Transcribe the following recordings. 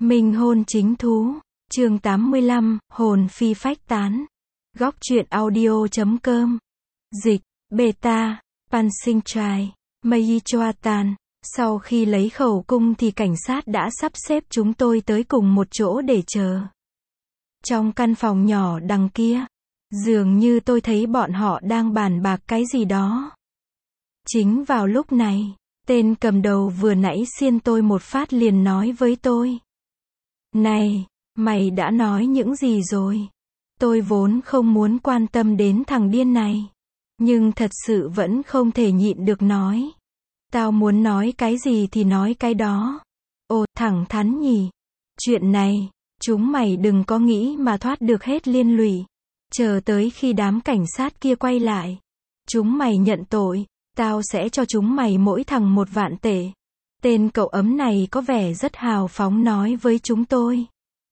Minh hôn chính thú, chương 85, hồn phi phách tán. Góc truyện audio.com. Dịch, beta, Pansinh Trai, Mây Choa Tan. Sau khi lấy khẩu cung thì cảnh sát đã sắp xếp chúng tôi tới cùng một chỗ để chờ. Trong căn phòng nhỏ đằng kia, dường như tôi thấy bọn họ đang bàn bạc cái gì đó. Chính vào lúc này, tên cầm đầu vừa nãy xiên tôi một phát liền nói với tôi. Này, mày đã nói những gì rồi? Tôi vốn không muốn quan tâm đến thằng điên này. Nhưng thật sự vẫn không thể nhịn được nói. Tao muốn nói cái gì thì nói cái đó. Ồ, thẳng thắn nhỉ. Chuyện này, chúng mày đừng có nghĩ mà thoát được hết liên lụy. Chờ tới khi đám cảnh sát kia quay lại. Chúng mày nhận tội, tao sẽ cho chúng mày mỗi thằng 1.000.000 tệ. Tên cậu ấm này có vẻ rất hào phóng nói với chúng tôi.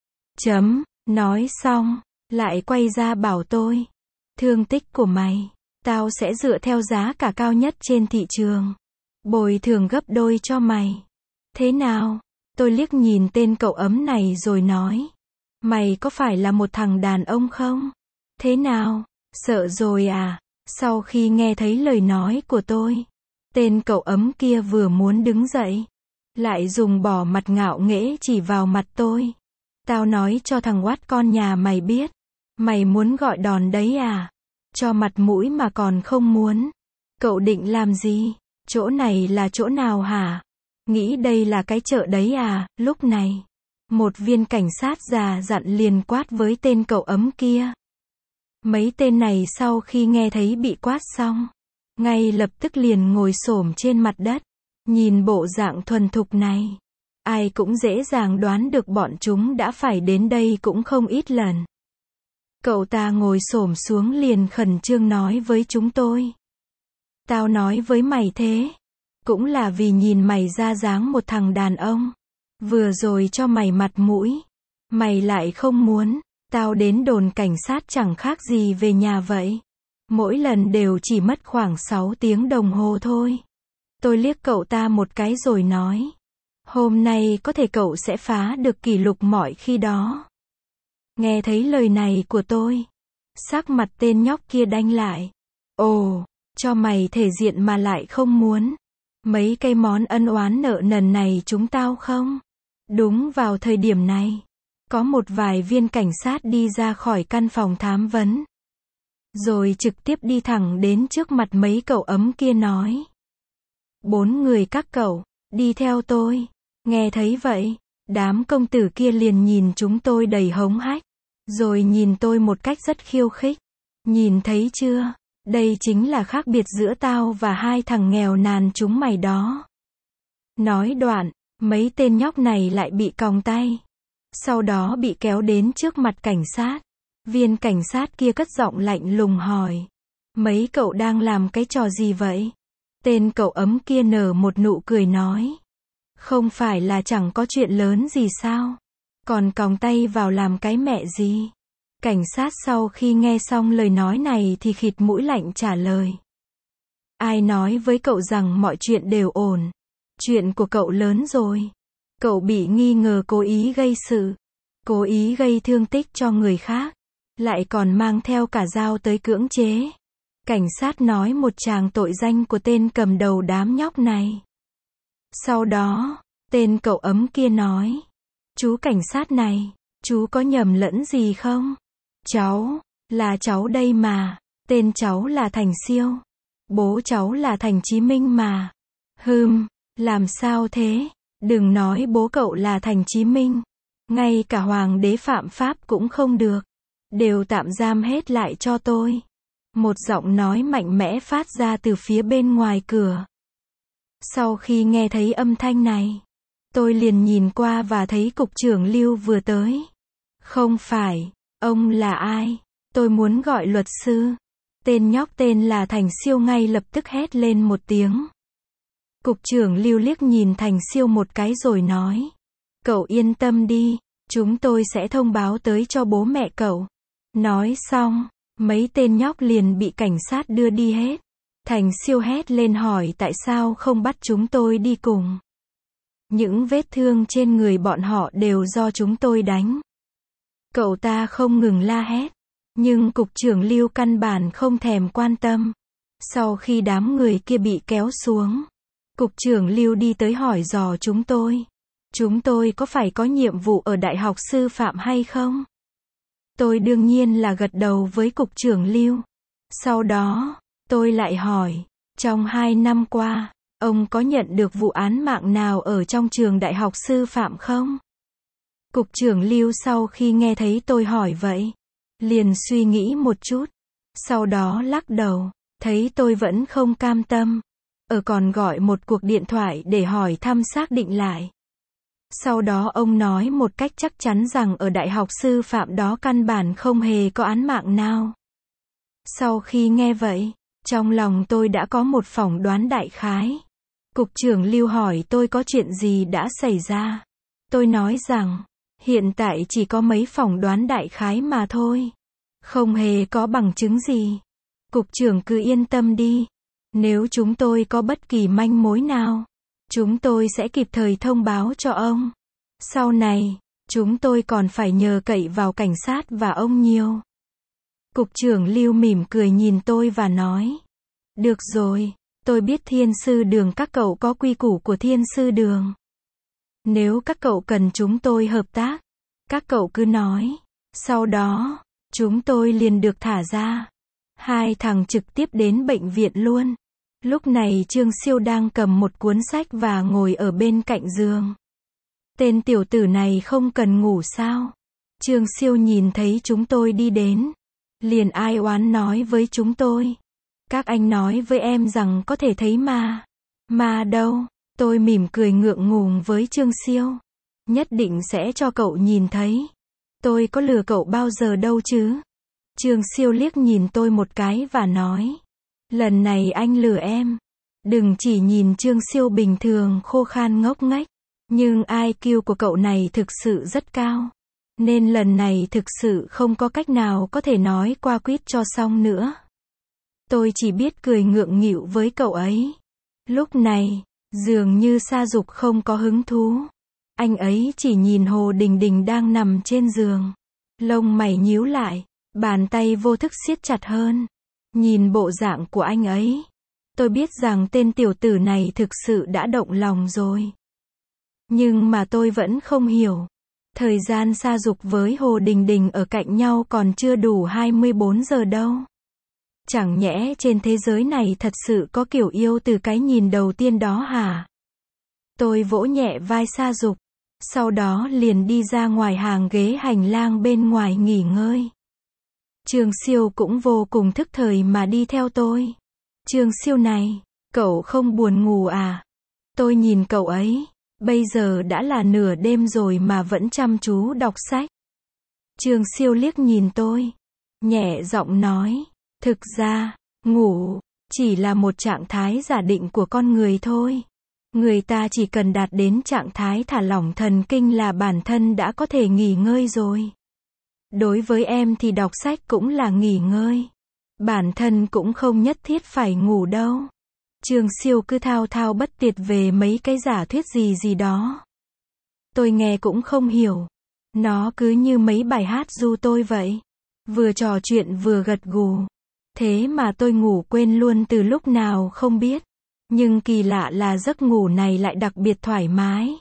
Nói xong, lại quay ra bảo tôi. Thương tích của mày, tao sẽ dựa theo giá cả cao nhất trên thị trường. Bồi thường gấp đôi cho mày. Thế nào? Tôi liếc nhìn tên cậu ấm này rồi nói. Mày có phải là một thằng đàn ông không? Thế nào? Sợ rồi à? Sau khi nghe thấy lời nói của tôi, tên cậu ấm kia vừa muốn đứng dậy, lại dùng bỏ mặt ngạo nghễ chỉ vào mặt tôi. Tao nói cho thằng oát con nhà mày biết. Mày muốn gọi đòn đấy à? Cho mặt mũi mà còn không muốn. Cậu định làm gì? Chỗ này là chỗ nào hả? Nghĩ đây là cái chợ đấy à? Lúc này, một viên cảnh sát già dặn liền quát với tên cậu ấm kia. Mấy tên này sau khi nghe thấy bị quát xong, ngay lập tức liền ngồi xổm trên mặt đất. Nhìn bộ dạng thuần thục này, ai cũng dễ dàng đoán được bọn chúng đã phải đến đây cũng không ít lần. Cậu ta ngồi xổm xuống liền khẩn trương nói với chúng tôi. Tao nói với mày thế, cũng là vì nhìn mày ra dáng một thằng đàn ông. Vừa rồi cho mày mặt mũi, mày lại không muốn. Tao đến đồn cảnh sát chẳng khác gì về nhà vậy. Mỗi lần đều chỉ mất khoảng 6 tiếng đồng hồ thôi. Tôi liếc cậu ta một cái rồi nói. Hôm nay có thể cậu sẽ phá được kỷ lục mọi khi đó. Nghe thấy lời này của tôi, sắc mặt tên nhóc kia đanh lại. Ồ, cho mày thể diện mà lại không muốn. Mấy cái món ân oán nợ nần này chúng tao không? Đúng vào thời điểm này, có một vài viên cảnh sát đi ra khỏi căn phòng thám vấn. Rồi trực tiếp đi thẳng đến trước mặt mấy cậu ấm kia nói. 4 người các cậu, đi theo tôi. Nghe thấy vậy, đám công tử kia liền nhìn chúng tôi đầy hống hách. Rồi nhìn tôi một cách rất khiêu khích. Nhìn thấy chưa? Đây chính là khác biệt giữa tao và hai thằng nghèo nàn chúng mày đó. Nói đoạn, mấy tên nhóc này lại bị còng tay. Sau đó bị kéo đến trước mặt cảnh sát. Viên cảnh sát kia cất giọng lạnh lùng hỏi. Mấy cậu đang làm cái trò gì vậy? Tên cậu ấm kia nở một nụ cười nói. Không phải là chẳng có chuyện lớn gì sao? Còn còng tay vào làm cái mẹ gì? Cảnh sát sau khi nghe xong lời nói này thì khịt mũi lạnh trả lời. Ai nói với cậu rằng mọi chuyện đều ổn? Chuyện của cậu lớn rồi. Cậu bị nghi ngờ cố ý gây sự, cố ý gây thương tích cho người khác, lại còn mang theo cả dao tới cưỡng chế. Cảnh sát nói một tràng tội danh của tên cầm đầu đám nhóc này. Sau đó, tên cậu ấm kia nói. Chú cảnh sát này, chú có nhầm lẫn gì không? Là cháu đây mà. Tên cháu là Thành Siêu. Bố cháu là Thành Chí Minh mà. Làm sao thế? Đừng nói bố cậu là Thành Chí Minh. Ngay cả hoàng đế phạm pháp cũng không được. Đều tạm giam hết lại cho tôi. Một giọng nói mạnh mẽ phát ra từ phía bên ngoài cửa. Sau khi nghe thấy âm thanh này, tôi liền nhìn qua và thấy cục trưởng Lưu vừa tới. Không phải, ông là ai? Tôi muốn gọi luật sư. Tên nhóc tên là Thành Siêu ngay lập tức hét lên một tiếng. Cục trưởng Lưu liếc nhìn Thành Siêu một cái rồi nói. Cậu yên tâm đi, chúng tôi sẽ thông báo tới cho bố mẹ cậu. Nói xong, mấy tên nhóc liền bị cảnh sát đưa đi hết. Thành Siêu hét lên hỏi tại sao không bắt chúng tôi đi cùng. Những vết thương trên người bọn họ đều do chúng tôi đánh. Cậu ta không ngừng la hét. Nhưng cục trưởng Lưu căn bản không thèm quan tâm. Sau khi đám người kia bị kéo xuống, cục trưởng Lưu đi tới hỏi dò chúng tôi. Chúng tôi có phải có nhiệm vụ ở Đại học Sư phạm hay không? Tôi đương nhiên là gật đầu với cục trưởng Lưu. Sau đó, tôi lại hỏi, trong 2 năm qua, ông có nhận được vụ án mạng nào ở trong trường Đại học Sư phạm không? Cục trưởng Lưu sau khi nghe thấy tôi hỏi vậy, liền suy nghĩ một chút. Sau đó lắc đầu, thấy tôi vẫn không cam tâm. Còn gọi một cuộc điện thoại để hỏi thăm xác định lại. Sau đó ông nói một cách chắc chắn rằng ở Đại học Sư phạm đó căn bản không hề có án mạng nào. Sau khi nghe vậy, trong lòng tôi đã có một phỏng đoán đại khái. Cục trưởng Lưu hỏi tôi có chuyện gì đã xảy ra. Tôi nói rằng, hiện tại chỉ có mấy phỏng đoán đại khái mà thôi. Không hề có bằng chứng gì. Cục trưởng cứ yên tâm đi. Nếu chúng tôi có bất kỳ manh mối nào, chúng tôi sẽ kịp thời thông báo cho ông. Sau này, chúng tôi còn phải nhờ cậy vào cảnh sát và ông nhiều. Cục trưởng Lưu mỉm cười nhìn tôi và nói. Được rồi, tôi biết Thiên Sư Đường các cậu có quy củ của Thiên Sư Đường. Nếu các cậu cần chúng tôi hợp tác, các cậu cứ nói. Sau đó, chúng tôi liền được thả ra. 2 thằng trực tiếp đến bệnh viện luôn. Lúc này Trương Siêu đang cầm một cuốn sách và ngồi ở bên cạnh giường. Tên tiểu tử này không cần ngủ sao? Trương Siêu nhìn thấy chúng tôi đi đến, liền ai oán nói với chúng tôi. Các anh nói với em rằng có thể thấy ma. Ma đâu? Tôi mỉm cười ngượng ngùng với Trương Siêu. Nhất định sẽ cho cậu nhìn thấy. Tôi có lừa cậu bao giờ đâu chứ? Trương Siêu liếc nhìn tôi một cái và nói. Lần này anh lừa em. Đừng chỉ nhìn Trương Siêu bình thường khô khan ngốc nghếch. Nhưng IQ của cậu này thực sự rất cao. Nên lần này thực sự không có cách nào có thể nói qua quýt cho xong nữa. Tôi chỉ biết cười ngượng nghịu với cậu ấy. Lúc này, dường như Sa Dục không có hứng thú. Anh ấy chỉ nhìn Hồ Đình Đình đang nằm trên giường. Lông mày nhíu lại, bàn tay vô thức siết chặt hơn. Nhìn bộ dạng của anh ấy, tôi biết rằng tên tiểu tử này thực sự đã động lòng rồi. Nhưng mà tôi vẫn không hiểu. Thời gian Sa Dục với Hồ Đình Đình ở cạnh nhau còn chưa đủ 24 giờ đâu. Chẳng nhẽ trên thế giới này thật sự có kiểu yêu từ cái nhìn đầu tiên đó hả? Tôi vỗ nhẹ vai Sa Dục, sau đó liền đi ra ngoài hàng ghế hành lang bên ngoài nghỉ ngơi. Trương Siêu cũng vô cùng thức thời mà đi theo tôi. Trương Siêu này, cậu không buồn ngủ à? Tôi nhìn cậu ấy, bây giờ đã là nửa đêm rồi mà vẫn chăm chú đọc sách. Trương Siêu liếc nhìn tôi, nhẹ giọng nói, thực ra, ngủ, chỉ là một trạng thái giả định của con người thôi. Người ta chỉ cần đạt đến trạng thái thả lỏng thần kinh là bản thân đã có thể nghỉ ngơi rồi. Đối với em thì đọc sách cũng là nghỉ ngơi. Bản thân cũng không nhất thiết phải ngủ đâu. Trương Siêu cứ thao thao bất tuyệt về mấy cái giả thuyết gì đó. Tôi nghe cũng không hiểu. Nó cứ như mấy bài hát ru tôi vậy. Vừa trò chuyện vừa gật gù. Thế mà tôi ngủ quên luôn từ lúc nào không biết. Nhưng kỳ lạ là giấc ngủ này lại đặc biệt thoải mái.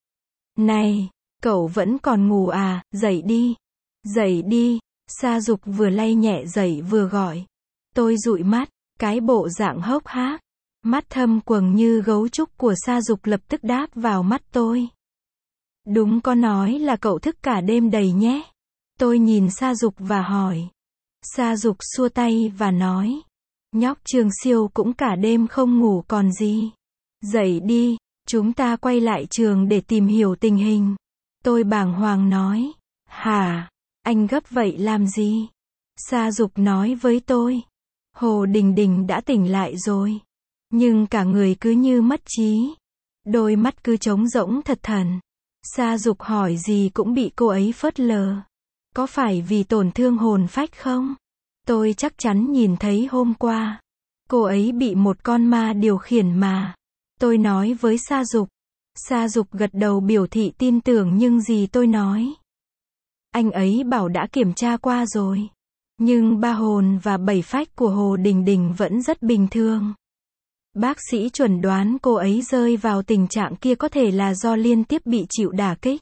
Này, cậu vẫn còn ngủ à, dậy đi. Dậy đi, Sa Dục vừa lay nhẹ dậy vừa gọi. Tôi dụi mắt, cái bộ dạng hốc hác, mắt thâm quầng như gấu trúc của Sa Dục lập tức đáp vào mắt tôi. Đúng có nói là cậu thức cả đêm đầy nhé. Tôi nhìn Sa Dục và hỏi. Sa Dục xua tay và nói. Nhóc Trương Siêu cũng cả đêm không ngủ còn gì. Dậy đi, chúng ta quay lại trường để tìm hiểu tình hình. Tôi bàng hoàng nói. Hả? Anh gấp vậy làm gì? Sa Dục nói với tôi. Hồ Đình Đình đã tỉnh lại rồi. Nhưng cả người cứ như mất trí. Đôi mắt cứ trống rỗng thật thần. Sa Dục hỏi gì cũng bị cô ấy phớt lờ. Có phải vì tổn thương hồn phách không? Tôi chắc chắn nhìn thấy hôm qua. Cô ấy bị một con ma điều khiển mà. Tôi nói với Sa Dục. Sa Dục gật đầu biểu thị tin tưởng những gì tôi nói. Anh ấy bảo đã kiểm tra qua rồi. Nhưng 3 hồn và 7 phách của Hồ Đình Đình vẫn rất bình thường. Bác sĩ chuẩn đoán cô ấy rơi vào tình trạng kia có thể là do liên tiếp bị chịu đả kích.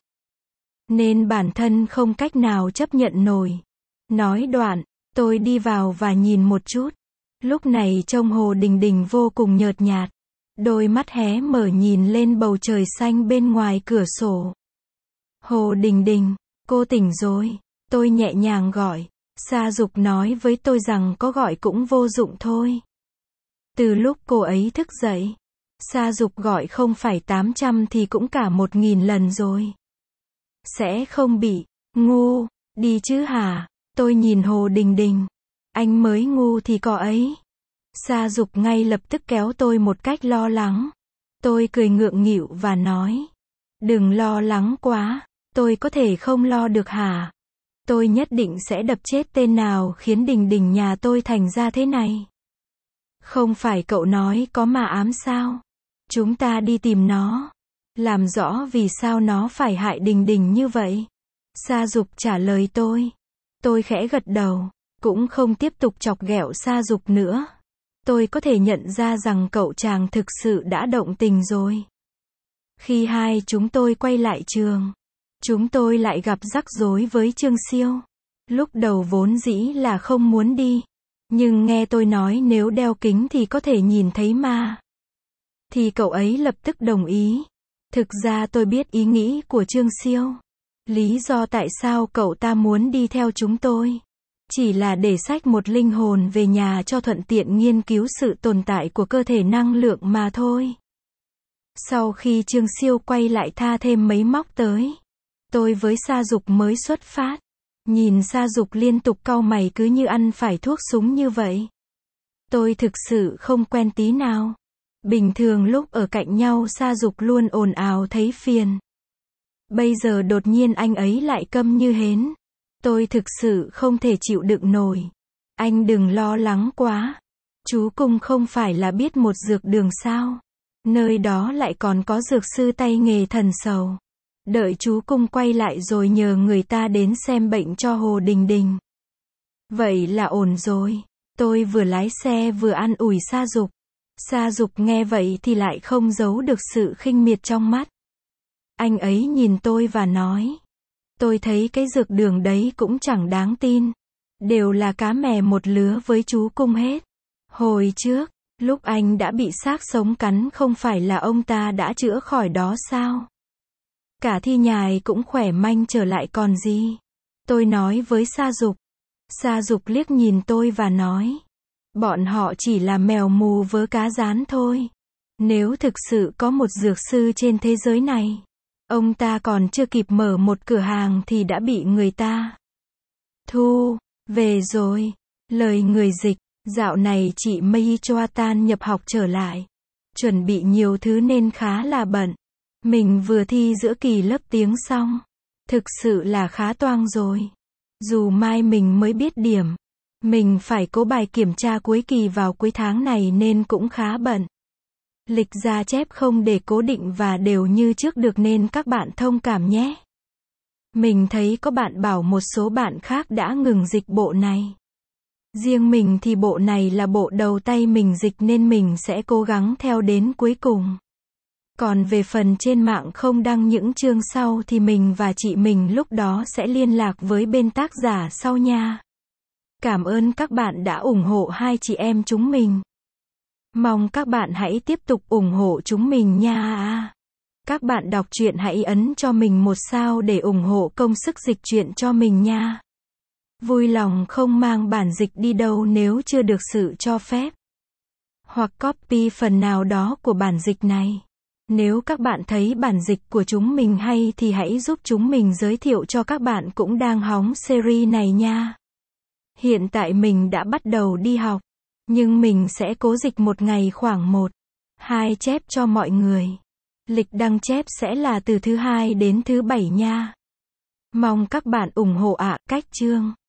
Nên bản thân không cách nào chấp nhận nổi. Nói đoạn, tôi đi vào và nhìn một chút. Lúc này trông Hồ Đình Đình vô cùng nhợt nhạt. Đôi mắt hé mở nhìn lên bầu trời xanh bên ngoài cửa sổ. Hồ Đình Đình, cô tỉnh rồi. Tôi nhẹ nhàng gọi. Sa Dục nói với tôi rằng có gọi cũng vô dụng thôi. Từ lúc cô ấy thức dậy, Sa Dục gọi không phải 800 thì cũng cả 1000 lần rồi. Sẽ không bị ngu đi chứ hả? Tôi nhìn Hồ Đình Đình. Anh mới ngu thì có ấy. Sa Dục ngay lập tức kéo tôi một cách lo lắng. Tôi cười ngượng nghịu và nói. Đừng lo lắng quá. Tôi có thể không lo được hả? Tôi nhất định sẽ đập chết tên nào khiến Đình Đình nhà tôi thành ra thế này. Không phải cậu nói có ma ám sao? Chúng ta đi tìm nó. Làm rõ vì sao nó phải hại Đình Đình như vậy. Sa Dục trả lời tôi. Tôi khẽ gật đầu. Cũng không tiếp tục chọc ghẹo Sa Dục nữa. Tôi có thể nhận ra rằng cậu chàng thực sự đã động tình rồi. Khi hai chúng tôi quay lại trường, chúng tôi lại gặp rắc rối với Trương Siêu. Lúc đầu vốn dĩ là không muốn đi. Nhưng nghe tôi nói nếu đeo kính thì có thể nhìn thấy ma. Thì cậu ấy lập tức đồng ý. Thực ra tôi biết ý nghĩ của Trương Siêu. Lý do tại sao cậu ta muốn đi theo chúng tôi. Chỉ là để xách một linh hồn về nhà cho thuận tiện nghiên cứu sự tồn tại của cơ thể năng lượng mà thôi. Sau khi Trương Siêu quay lại tha thêm mấy móc tới, tôi với Sa Dục mới xuất phát. Nhìn Sa Dục liên tục cau mày cứ như ăn phải thuốc súng như vậy. Tôi thực sự không quen tí nào. Bình thường lúc ở cạnh nhau Sa Dục luôn ồn ào thấy phiền. Bây giờ đột nhiên anh ấy lại câm như hến. Tôi thực sự không thể chịu đựng nổi. Anh đừng lo lắng quá. Chú Cung không phải là biết một dược đường sao? Nơi đó lại còn có dược sư tay nghề thần sầu. Đợi chú Cung quay lại rồi nhờ người ta đến xem bệnh cho Hồ Đình Đình. Vậy là ổn rồi. Tôi vừa lái xe vừa an ủi Sa Dục. Sa Dục nghe vậy thì lại không giấu được sự khinh miệt trong mắt. Anh ấy nhìn tôi và nói. Tôi thấy cái dược đường đấy cũng chẳng đáng tin. Đều là cá mè một lứa với chú Cung hết. Hồi trước, lúc anh đã bị xác sống cắn không phải là ông ta đã chữa khỏi đó sao? Cả Thi Nhài cũng khỏe manh trở lại còn gì. Tôi nói với Sa Dục. Sa Dục liếc nhìn tôi và nói. Bọn họ chỉ là mèo mù vớ cá rán thôi. Nếu thực sự có một dược sư trên thế giới này, ông ta còn chưa kịp mở một cửa hàng thì đã bị người ta thu về rồi. Lời người dịch. Dạo này chị Mei Choa Tan nhập học trở lại. Chuẩn bị nhiều thứ nên khá là bận. Mình vừa thi giữa kỳ lớp tiếng xong. Thực sự là khá toang rồi. Dù mai mình mới biết điểm. Mình phải cố bài kiểm tra cuối kỳ vào cuối tháng này nên cũng khá bận. Lịch ra chép không để cố định và đều như trước được nên các bạn thông cảm nhé. Mình thấy có bạn bảo một số bạn khác đã ngừng dịch bộ này. Riêng mình thì bộ này là bộ đầu tay mình dịch nên mình sẽ cố gắng theo đến cuối cùng. Còn về phần trên mạng không đăng những chương sau thì mình và chị mình lúc đó sẽ liên lạc với bên tác giả sau nha. Cảm ơn các bạn đã ủng hộ hai chị em chúng mình. Mong các bạn hãy tiếp tục ủng hộ chúng mình nha. Các bạn đọc truyện hãy ấn cho mình một sao để ủng hộ công sức dịch truyện cho mình nha. Vui lòng không mang bản dịch đi đâu nếu chưa được sự cho phép. Hoặc copy phần nào đó của bản dịch này. Nếu các bạn thấy bản dịch của chúng mình hay thì hãy giúp chúng mình giới thiệu cho các bạn cũng đang hóng series này nha. Hiện tại mình đã bắt đầu đi học. Nhưng mình sẽ cố dịch một ngày khoảng 1-2 chép cho mọi người. Lịch đăng chép sẽ là từ thứ 2 đến thứ 7 nha. Mong các bạn ủng hộ ạ. Cách chương